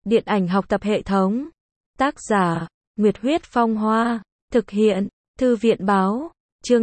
Điện ảnh học tập hệ thống. Tác giả, Nguyệt Huyết Phong Hoa. Thực hiện, Thư viện báo. Chương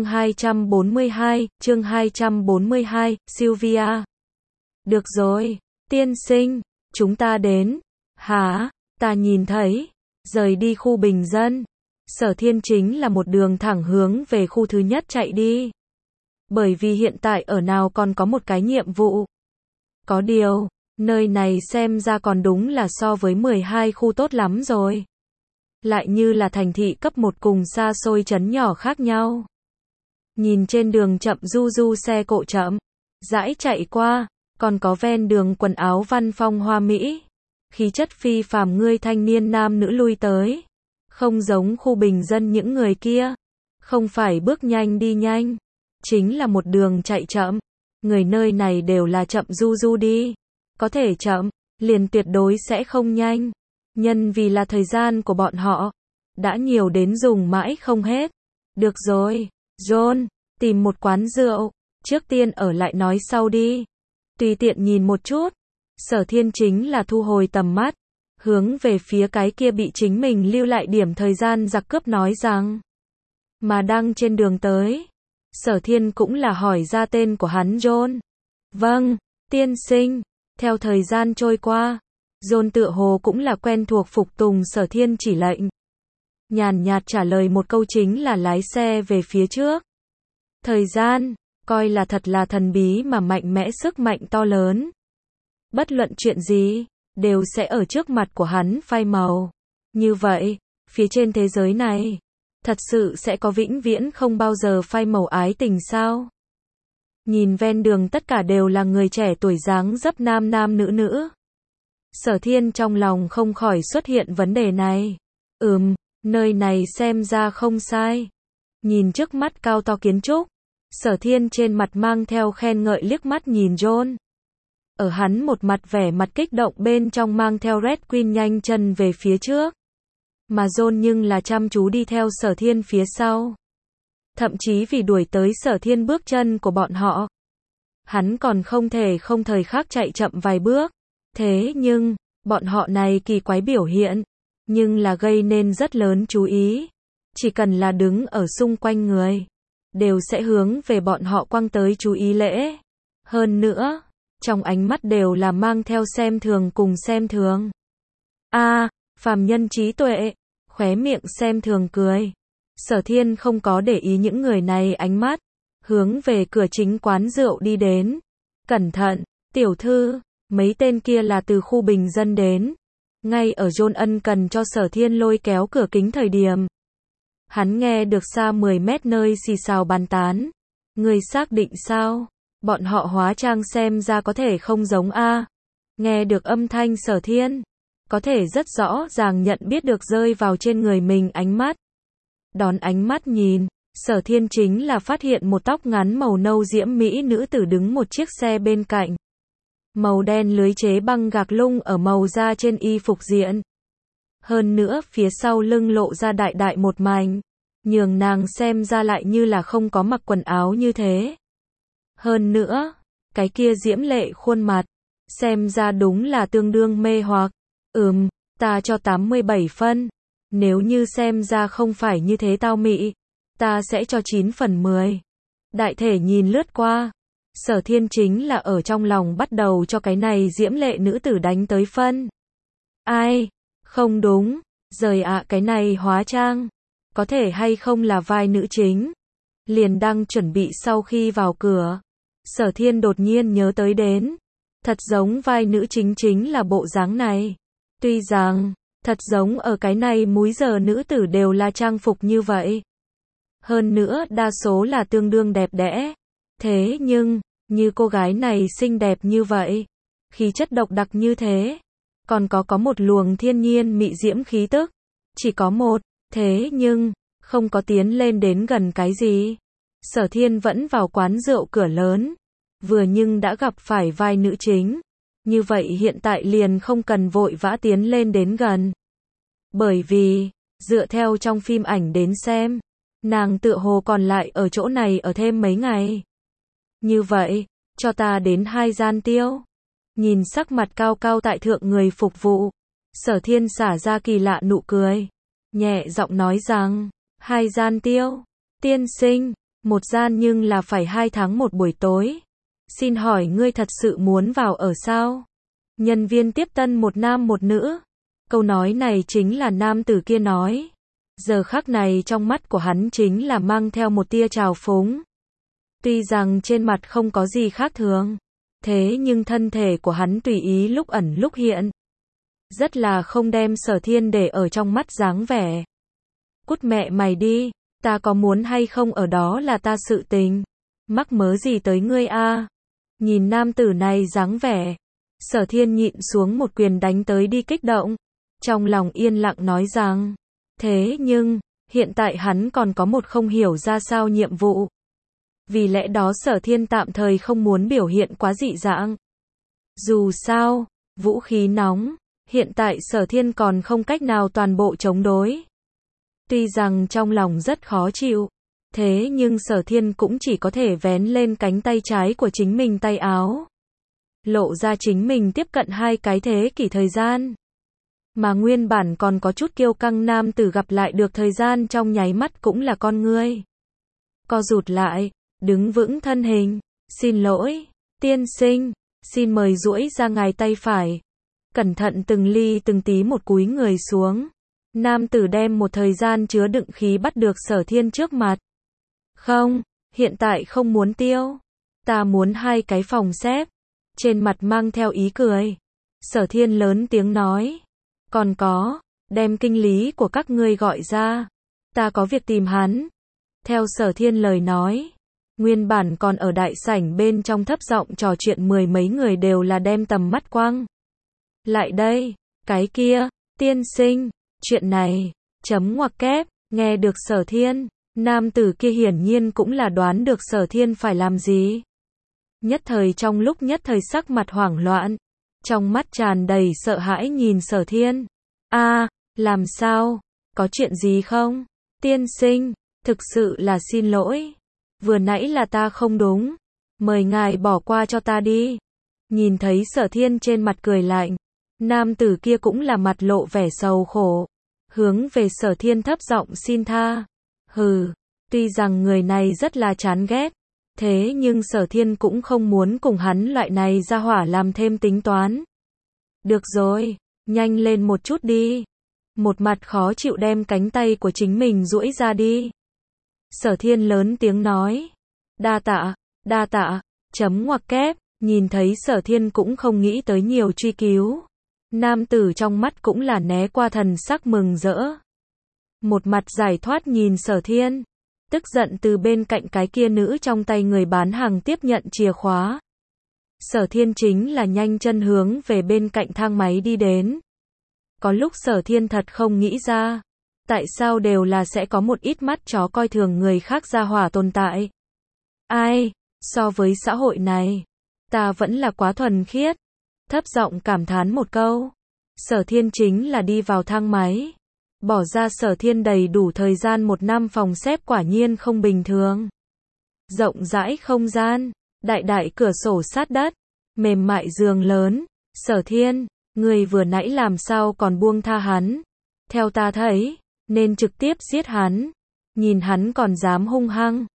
242, Sylvia. Được rồi, tiên sinh, chúng ta đến. Hả, ta nhìn thấy. Rời đi khu bình dân. Sở Thiên chính là một đường thẳng hướng về khu thứ nhất chạy đi. Bởi vì hiện tại ở nào còn có một cái nhiệm vụ. Có điều, nơi này xem ra còn đúng là so với 12 khu tốt lắm rồi. Lại như là thành thị cấp 1 cùng xa xôi trấn nhỏ khác nhau. Nhìn trên đường chậm du du xe cộ chậm, rãi chạy qua, còn có ven đường quần áo văn phong hoa mỹ. Khí chất phi phàm ngươi thanh niên nam nữ lui tới. Không giống khu bình dân những người kia. Không phải bước nhanh đi nhanh. Chính là một đường chạy chậm. Người nơi này đều là chậm du du đi. Có thể chậm, liền tuyệt đối sẽ không nhanh. Nhân vì là thời gian của bọn họ. Đã nhiều đến dùng mãi không hết. Được rồi, John, tìm một quán rượu. Trước tiên ở lại nói sau đi. Tùy tiện nhìn một chút. Sở Thiên chính là thu hồi tầm mắt. Hướng về phía cái kia bị chính mình lưu lại điểm thời gian giặc cướp nói rằng. Mà đang trên đường tới. Sở Thiên cũng là hỏi ra tên của hắn John. Vâng, tiên sinh. Theo thời gian trôi qua. John tựa hồ cũng là quen thuộc phục tùng Sở Thiên chỉ lệnh. Nhàn nhạt trả lời một câu chính là lái xe về phía trước. Thời gian, coi là thật là thần bí mà mạnh mẽ sức mạnh to lớn. Bất luận chuyện gì, đều sẽ ở trước mặt của hắn phai màu. Như vậy, phía trên thế giới này, thật sự sẽ có vĩnh viễn không bao giờ phai màu ái tình sao? Nhìn ven đường tất cả đều là người trẻ tuổi dáng dấp nam nam nữ nữ. Sở Thiên trong lòng không khỏi xuất hiện vấn đề này. Nơi này xem ra không sai. Nhìn trước mắt cao to kiến trúc. Sở Thiên trên mặt mang theo khen ngợi liếc mắt nhìn John. Ở hắn một mặt vẻ mặt kích động bên trong mang theo Red Queen nhanh chân về phía trước. Mà John nhưng là chăm chú đi theo Sở Thiên phía sau. Thậm chí vì đuổi tới Sở Thiên bước chân của bọn họ. Hắn còn không thể không thời khắc chạy chậm vài bước. Thế nhưng, bọn họ này kỳ quái biểu hiện. Nhưng là gây nên rất lớn chú ý. Chỉ cần là đứng ở xung quanh người. Đều sẽ hướng về bọn họ quăng tới chú ý lễ. Hơn nữa, trong ánh mắt đều là mang theo xem thường cùng xem thường. Phàm nhân trí tuệ. Khóe miệng xem thường cười. Sở Thiên không có để ý những người này ánh mắt. Hướng về cửa chính quán rượu đi đến. Cẩn thận, tiểu thư. Mấy tên kia là từ khu bình dân đến. Ngay ở John ân cần cho Sở Thiên lôi kéo cửa kính thời điểm. Hắn nghe được xa 10 mét nơi xì xào bàn tán. Người xác định sao? Bọn họ hóa trang xem ra có thể không giống a. Nghe được âm thanh Sở Thiên. Có thể rất rõ ràng nhận biết được rơi vào trên người mình ánh mắt. Đón ánh mắt nhìn. Sở Thiên chính là phát hiện một tóc ngắn màu nâu diễm mỹ nữ tử đứng một chiếc xe bên cạnh. Màu đen lưới chế băng gạc lung ở màu da trên y phục diện. Hơn nữa phía sau lưng lộ ra đại đại một mảnh. Nhường nàng xem ra lại như là không có mặc quần áo như thế. Hơn nữa, cái kia diễm lệ khuôn mặt. Xem ra đúng là tương đương mê hoặc. Ta cho 87 phân. Nếu như xem ra không phải như thế tao mị. Ta sẽ cho 9 phần 10. Đại thể nhìn lướt qua. Sở Thiên chính là ở trong lòng bắt đầu cho cái này diễm lệ nữ tử đánh tới phân. Ai? Không đúng. Rời cái này hóa trang. Có thể hay không là vai nữ chính. Liền đang chuẩn bị sau khi vào cửa. Sở Thiên đột nhiên nhớ tới đến. Thật giống vai nữ chính là bộ dáng này. Tuy rằng, thật giống ở cái này múi giờ nữ tử đều là trang phục như vậy. Hơn nữa đa số là tương đương đẹp đẽ. Thế nhưng, như cô gái này xinh đẹp như vậy, khí chất độc đặc như thế, còn có một luồng thiên nhiên mị diễm khí tức, chỉ có một, thế nhưng, không có tiến lên đến gần cái gì. Sở Thiên vẫn vào quán rượu cửa lớn, vừa nhưng đã gặp phải vai nữ chính, như vậy hiện tại liền không cần vội vã tiến lên đến gần. Bởi vì, dựa theo trong phim ảnh đến xem, nàng tựa hồ còn lại ở chỗ này ở thêm mấy ngày. Như vậy, cho ta đến 2 gian tiêu. Nhìn sắc mặt cao cao tại thượng người phục vụ. Sở Thiên xả ra kỳ lạ nụ cười, nhẹ giọng nói rằng, 2 gian tiêu, tiên sinh, 1 gian nhưng là phải 2 tháng 1 buổi tối. Xin hỏi ngươi thật sự muốn vào ở sao? Nhân viên tiếp tân một nam một nữ. Câu nói này chính là nam tử kia nói. Giờ khắc này trong mắt của hắn chính là mang theo một tia trào phúng. Tuy rằng trên mặt không có gì khác thường, thế nhưng thân thể của hắn tùy ý lúc ẩn lúc hiện. Rất là không đem Sở Thiên để ở trong mắt dáng vẻ. Cút mẹ mày đi, ta có muốn hay không ở đó là ta sự tình. Mắc mớ gì tới ngươi a? Nhìn nam tử này dáng vẻ, Sở Thiên nhịn xuống một quyền đánh tới đi kích động. Trong lòng yên lặng nói rằng, thế nhưng, hiện tại hắn còn có một không hiểu ra sao nhiệm vụ. Vì lẽ đó Sở Thiên tạm thời không muốn biểu hiện quá dị dạng. Dù sao, vũ khí nóng, hiện tại Sở Thiên còn không cách nào toàn bộ chống đối. Tuy rằng trong lòng rất khó chịu, thế nhưng Sở Thiên cũng chỉ có thể vén lên cánh tay trái của chính mình tay áo. Lộ ra chính mình tiếp cận 2 cái thế kỷ thời gian. Mà nguyên bản còn có chút kiêu căng nam tử gặp lại được thời gian trong nháy mắt cũng là con ngươi. Co rụt lại, đứng vững thân hình. Xin lỗi, tiên sinh, xin mời duỗi ra ngài tay phải. Cẩn thận từng ly từng tí một cúi người xuống. Nam tử đem một thời gian chứa đựng khí bắt được Sở Thiên trước mặt. Không, hiện tại không muốn tiêu. Ta muốn 2 cái phòng xếp. Trên mặt mang theo ý cười. Sở Thiên lớn tiếng nói. Còn có, đem kinh lý của các ngươi gọi ra. Ta có việc tìm hắn. Theo Sở Thiên lời nói, nguyên bản còn ở đại sảnh bên trong thấp giọng trò chuyện 10 mấy người đều là đem tầm mắt quăng. Lại đây, cái kia, tiên sinh, chuyện này, chấm ngoặc kép, nghe được Sở Thiên, nam tử kia hiển nhiên cũng là đoán được Sở Thiên phải làm gì. Nhất thời trong lúc nhất thời sắc mặt hoảng loạn, trong mắt tràn đầy sợ hãi nhìn Sở Thiên. Làm sao? Có chuyện gì không? Tiên sinh, thực sự là xin lỗi. Vừa nãy là ta không đúng. Mời ngài bỏ qua cho ta đi. Nhìn thấy Sở Thiên trên mặt cười lạnh, nam tử kia cũng là mặt lộ vẻ sầu khổ. Hướng về Sở Thiên thấp giọng xin tha. Hừ, tuy rằng người này rất là chán ghét. Thế nhưng Sở Thiên cũng không muốn cùng hắn loại này ra hỏa làm thêm tính toán. Được rồi, nhanh lên một chút đi. Một mặt khó chịu đem cánh tay của chính mình duỗi ra đi. Sở Thiên lớn tiếng nói. Đa tạ, chấm ngoặc kép, nhìn thấy Sở Thiên cũng không nghĩ tới nhiều truy cứu. Nam tử trong mắt cũng là né qua thần sắc mừng rỡ. Một mặt giải thoát nhìn Sở Thiên. Tức giận từ bên cạnh cái kia nữ trong tay người bán hàng tiếp nhận chìa khóa. Sở Thiên chính là nhanh chân hướng về bên cạnh thang máy đi đến. Có lúc Sở Thiên thật không nghĩ ra, tại sao đều là sẽ có một ít mắt chó coi thường người khác ra hỏa tồn tại. Ai, so với xã hội này, ta vẫn là quá thuần khiết. Thấp giọng cảm thán một câu. Sở Thiên chính là đi vào thang máy. Bỏ ra Sở Thiên đầy đủ thời gian 1 năm phòng xếp quả nhiên không bình thường. Rộng rãi không gian, đại cửa sổ sát đất, mềm mại giường lớn. Sở Thiên, người vừa nãy làm sao còn buông tha hắn? Theo ta thấy, nên trực tiếp giết hắn. Nhìn hắn còn dám hung hăng.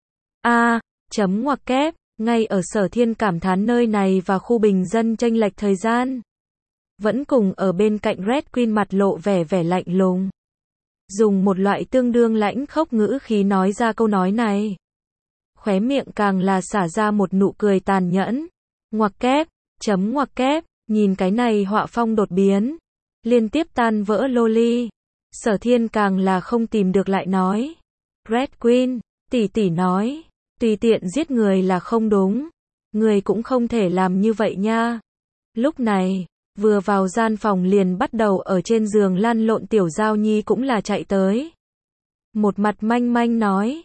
Chấm ngoặc kép, ngay ở Sở Thiên cảm thán nơi này và khu bình dân chênh lệch thời gian. Vẫn cùng ở bên cạnh Red Queen mặt lộ vẻ lạnh lùng. Dùng một loại tương đương lãnh khốc ngữ khí nói ra câu nói này. Khóe miệng càng là xả ra một nụ cười tàn nhẫn. Ngoặc kép, chấm ngoặc kép, nhìn cái này họa phong đột biến. Liên tiếp tan vỡ loli. Sở Thiên càng là không tìm được lại nói. Red Queen, tỷ nói, tùy tiện giết người là không đúng. Người cũng không thể làm như vậy nha. Lúc này, vừa vào gian phòng liền bắt đầu ở trên giường lăn lộn Tiểu Giao Nhi cũng là chạy tới. Một mặt manh manh nói.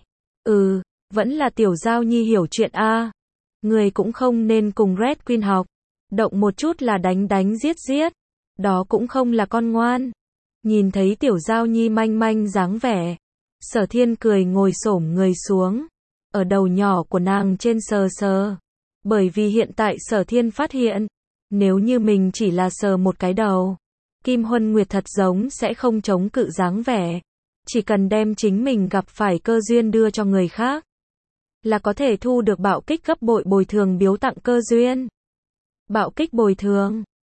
Vẫn là Tiểu Giao Nhi hiểu chuyện a. Người cũng không nên cùng Red Queen học. Động một chút là đánh giết. Đó cũng không là con ngoan. Nhìn thấy Tiểu Giao Nhi manh manh dáng vẻ. Sở Thiên cười ngồi xổm người xuống. Ở đầu nhỏ của nàng trên sờ sờ. Bởi vì hiện tại Sở Thiên phát hiện. Nếu như mình chỉ là sờ một cái đầu. Kim Huân Nguyệt thật giống sẽ không chống cự dáng vẻ. Chỉ cần đem chính mình gặp phải cơ duyên đưa cho người khác, là có thể thu được bạo kích gấp bội bồi thường biếu tặng cơ duyên. Bạo kích bồi thường.